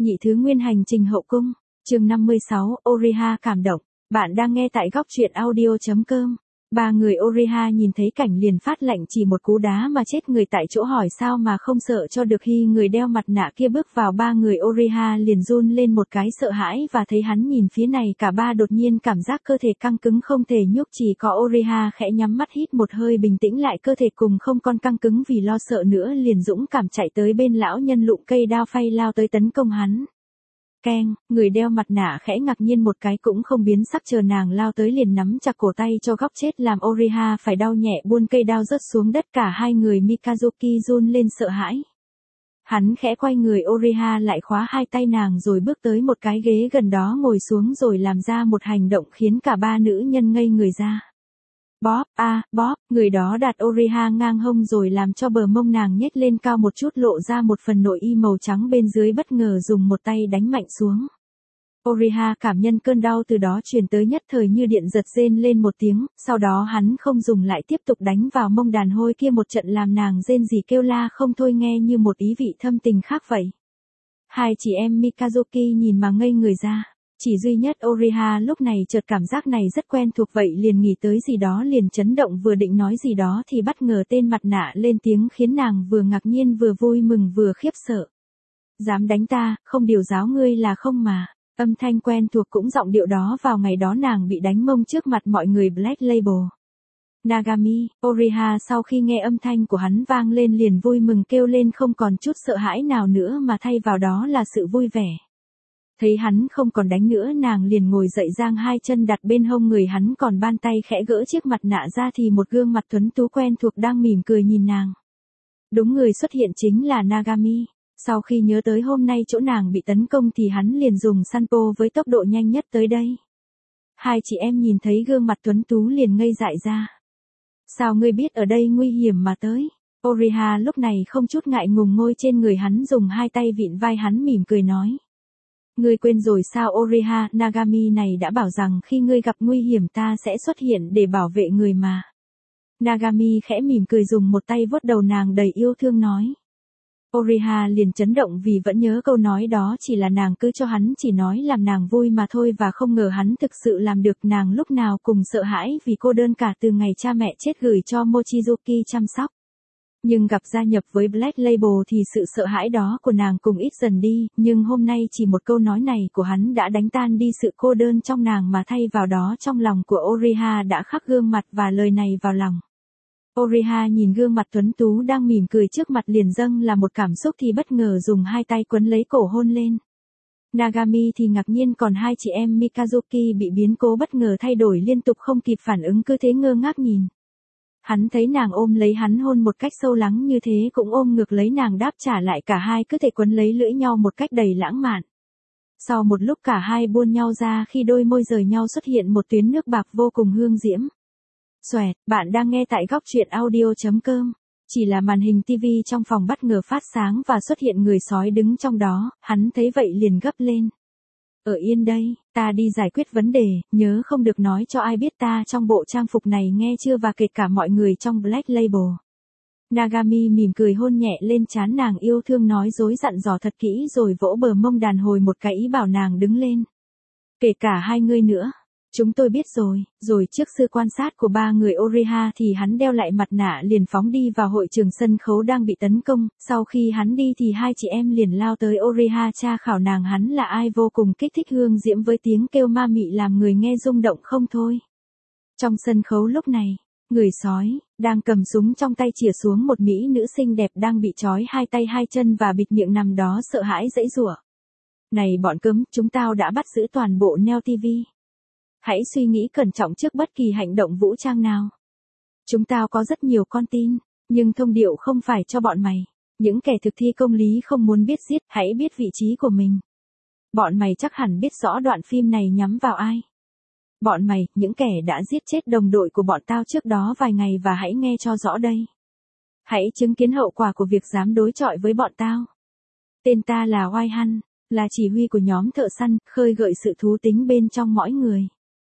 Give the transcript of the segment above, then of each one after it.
Nhị thứ nguyên hành trình hậu cung, chương 56, Oriha cảm động. Bạn đang nghe tại góc truyện audio.com. Ba người Oriha nhìn thấy cảnh liền phát lạnh, chỉ một cú đá mà chết người tại chỗ, hỏi sao mà không sợ cho được. Khi người đeo mặt nạ kia bước vào, ba người Oriha liền run lên một cái sợ hãi, và thấy hắn nhìn phía này, cả ba đột nhiên cảm giác cơ thể căng cứng không thể nhúc. Chỉ có Oriha khẽ nhắm mắt hít một hơi, bình tĩnh lại, cơ thể cùng không còn căng cứng vì lo sợ nữa, liền dũng cảm chạy tới bên lão nhân, lụm cây đao phay lao tới tấn công hắn. Keng, người đeo mặt nạ khẽ ngạc nhiên một cái cũng không biến sắc, chờ nàng lao tới liền nắm chặt cổ tay cho góc chết, làm Oriha phải đau nhẹ, buôn cây đao rớt xuống đất. Cả hai người Mikazuki run lên sợ hãi. Hắn khẽ quay người Oriha lại khóa hai tay nàng rồi bước tới một cái ghế gần đó ngồi xuống, rồi làm ra một hành động khiến cả ba nữ nhân ngây người ra. Bóp, bóp, người đó đặt Oriha ngang hông rồi làm cho bờ mông nàng nhếch lên cao một chút, lộ ra một phần nội y màu trắng bên dưới, bất ngờ dùng một tay đánh mạnh xuống. Oriha cảm nhận cơn đau từ đó truyền tới, nhất thời như điện giật, rên lên một tiếng, sau đó hắn không dùng lại, tiếp tục đánh vào mông đàn hôi kia một trận, làm nàng rên rỉ kêu la không thôi, nghe như một ý vị thâm tình khác vậy. Hai chị em Mikazuki nhìn mà ngây người ra. Chỉ duy nhất Oriha lúc này chợt cảm giác này rất quen thuộc, vậy liền nghĩ tới gì đó, liền chấn động, vừa định nói gì đó thì bất ngờ tên mặt nạ lên tiếng, khiến nàng vừa ngạc nhiên vừa vui mừng vừa khiếp sợ. Dám đánh ta, không điều giáo ngươi là không mà. Âm thanh quen thuộc cũng giọng điệu đó vào ngày đó nàng bị đánh mông trước mặt mọi người Black Label. Nagami, Oriha sau khi nghe âm thanh của hắn vang lên liền vui mừng kêu lên, không còn chút sợ hãi nào nữa mà thay vào đó là sự vui vẻ. Thấy hắn không còn đánh nữa, nàng liền ngồi dậy, giang hai chân đặt bên hông người hắn, còn ban tay khẽ gỡ chiếc mặt nạ ra thì một gương mặt tuấn tú quen thuộc đang mỉm cười nhìn nàng. Đúng, người xuất hiện chính là Nagami. Sau khi nhớ tới hôm nay chỗ nàng bị tấn công thì hắn liền dùng Sanpo với tốc độ nhanh nhất tới đây. Hai chị em nhìn thấy gương mặt tuấn tú liền ngây dại ra. Sao ngươi biết ở đây nguy hiểm mà tới? Oriha lúc này không chút ngại ngùng ngồi trên người hắn, dùng hai tay vịn vai hắn, mỉm cười nói. Ngươi quên rồi sao Oriha, Nagami này đã bảo rằng khi ngươi gặp nguy hiểm ta sẽ xuất hiện để bảo vệ người mà. Nagami khẽ mỉm cười, dùng một tay vuốt đầu nàng đầy yêu thương nói. Oriha liền chấn động vì vẫn nhớ câu nói đó, chỉ là nàng cứ cho hắn chỉ nói làm nàng vui mà thôi, và không ngờ hắn thực sự làm được. Nàng lúc nào cùng sợ hãi vì cô đơn cả từ ngày cha mẹ chết gửi cho Mochizuki chăm sóc. Nhưng gặp gia nhập với Black Label thì sự sợ hãi đó của nàng cùng ít dần đi, nhưng hôm nay chỉ một câu nói này của hắn đã đánh tan đi sự cô đơn trong nàng, mà thay vào đó trong lòng của Oriha đã khắc gương mặt và lời này vào lòng. Oriha nhìn gương mặt tuấn tú đang mỉm cười trước mặt liền dâng là một cảm xúc, thì bất ngờ dùng hai tay quấn lấy cổ hôn lên. Nagami thì ngạc nhiên, còn hai chị em Mikazuki bị biến cố bất ngờ thay đổi liên tục không kịp phản ứng, cứ thế ngơ ngác nhìn. Hắn thấy nàng ôm lấy hắn hôn một cách sâu lắng như thế, cũng ôm ngược lấy nàng đáp trả lại, cả hai cứ thể quấn lấy lưỡi nhau một cách đầy lãng mạn. Sau một lúc cả hai buông nhau ra, khi đôi môi rời nhau xuất hiện một tuyến nước bạc vô cùng hương diễm. Xoẹt, bạn đang nghe tại góc truyện audio.com. Chỉ là màn hình TV trong phòng bất ngờ phát sáng và xuất hiện người sói đứng trong đó, hắn thấy vậy liền gấp lên. Ở yên đây, ta đi giải quyết vấn đề, nhớ không được nói cho ai biết ta trong bộ trang phục này, nghe chưa, và kể cả mọi người trong Black Label. Nagami mỉm cười hôn nhẹ lên trán nàng, yêu thương nói dối, dặn dò thật kỹ, rồi vỗ bờ mông đàn hồi một cái, ý bảo nàng đứng lên. Kể cả hai ngươi nữa. Chúng tôi biết rồi. Rồi trước sự quan sát của ba người Oriha thì hắn đeo lại mặt nạ liền phóng đi vào hội trường sân khấu đang bị tấn công. Sau khi hắn đi thì hai chị em liền lao tới Oriha tra khảo nàng hắn là ai, vô cùng kích thích hương diễm với tiếng kêu ma mị làm người nghe rung động không thôi. Trong sân khấu lúc này, người sói đang cầm súng trong tay chĩa xuống một mỹ nữ xinh đẹp đang bị trói hai tay hai chân và bịt miệng nằm đó sợ hãi giãy giụa. Này bọn cấm, chúng tao đã bắt giữ toàn bộ Neo TV. Hãy suy nghĩ cẩn trọng trước bất kỳ hành động vũ trang nào. Chúng tao có rất nhiều con tin, nhưng thông điệu không phải cho bọn mày. Những kẻ thực thi công lý không muốn biết giết, hãy biết vị trí của mình. Bọn mày chắc hẳn biết rõ đoạn phim này nhắm vào ai. Bọn mày, những kẻ đã giết chết đồng đội của bọn tao trước đó vài ngày, và hãy nghe cho rõ đây. Hãy chứng kiến hậu quả của việc dám đối chọi với bọn tao. Tên ta là Waihan, là chỉ huy của nhóm thợ săn, khơi gợi sự thú tính bên trong mỗi người.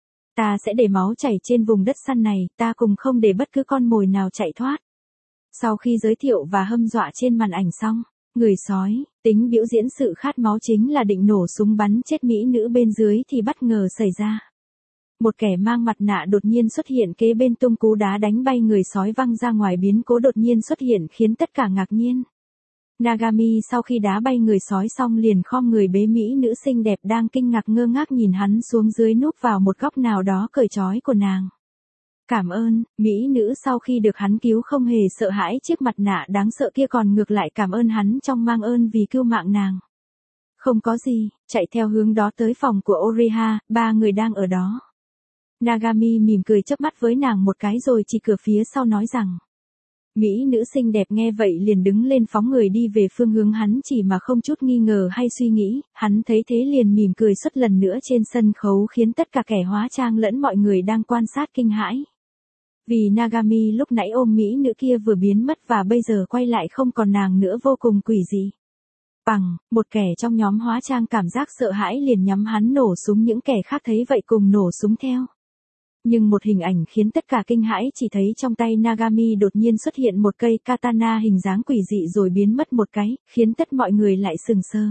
Ta sẽ để máu chảy trên vùng đất săn này, ta cùng không để bất cứ con mồi nào chạy thoát. Sau khi giới thiệu và hâm dọa trên màn ảnh xong, Người sói, tính biểu diễn sự khát máu chính là định nổ súng bắn chết mỹ nữ bên dưới thì bất ngờ xảy ra. Một kẻ mang mặt nạ đột nhiên xuất hiện kế bên tung cú đá đánh bay người sói văng ra ngoài, biến cố đột nhiên xuất hiện khiến tất cả ngạc nhiên. Nagami sau khi đá bay người sói xong liền khom người bế mỹ nữ xinh đẹp đang kinh ngạc ngơ ngác nhìn hắn xuống dưới, núp vào một góc nào đó cởi trói của nàng. Cảm ơn, mỹ nữ sau khi được hắn cứu không hề sợ hãi chiếc mặt nạ đáng sợ kia, còn ngược lại cảm ơn hắn trong mang ơn vì cứu mạng nàng. Không có gì, chạy theo hướng đó tới phòng của Oriha, ba người đang ở đó. Nagami mỉm cười chớp mắt với nàng một cái rồi chỉ cửa phía sau nói rằng. Mỹ nữ xinh đẹp nghe vậy liền đứng lên phóng người đi về phương hướng hắn chỉ mà không chút nghi ngờ hay suy nghĩ, hắn thấy thế liền mỉm cười xuất lần nữa trên sân khấu khiến tất cả kẻ hóa trang lẫn mọi người đang quan sát kinh hãi. Vì Nagami lúc nãy ôm mỹ nữ kia vừa biến mất và bây giờ quay lại không còn nàng nữa, vô cùng quỷ dị. Bằng, một kẻ trong nhóm hóa trang cảm giác sợ hãi liền nhắm hắn nổ súng, những kẻ khác thấy vậy cùng nổ súng theo. Nhưng một hình ảnh khiến tất cả kinh hãi, chỉ thấy trong tay Nagami đột nhiên xuất hiện một cây katana hình dáng quỷ dị rồi biến mất một cái, khiến tất mọi người lại sừng sờ.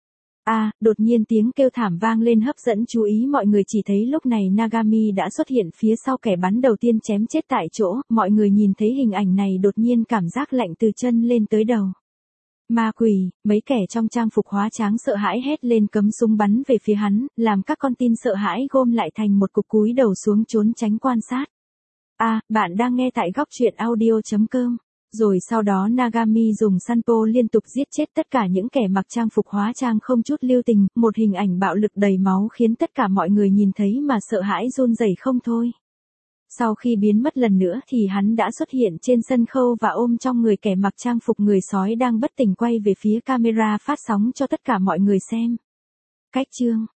Đột nhiên tiếng kêu thảm vang lên hấp dẫn chú ý mọi người, chỉ thấy lúc này Nagami đã xuất hiện phía sau kẻ bắn đầu tiên chém chết tại chỗ, mọi người nhìn thấy hình ảnh này đột nhiên cảm giác lạnh từ chân lên tới đầu. Ma quỷ, mấy kẻ trong trang phục hóa tráng sợ hãi hét lên cấm súng bắn về phía hắn, làm các con tin sợ hãi gom lại thành một cục cúi đầu xuống trốn tránh quan sát. Bạn đang nghe tại góc truyện audio.com. Rồi sau đó Nagami dùng sanpo liên tục giết chết tất cả những kẻ mặc trang phục hóa trang không chút lưu tình, một hình ảnh bạo lực đầy máu khiến tất cả mọi người nhìn thấy mà sợ hãi run rẩy không thôi. Sau khi biến mất lần nữa thì hắn đã xuất hiện trên sân khấu và ôm trong người kẻ mặc trang phục người sói đang bất tỉnh quay về phía camera phát sóng cho tất cả mọi người xem. Cách chương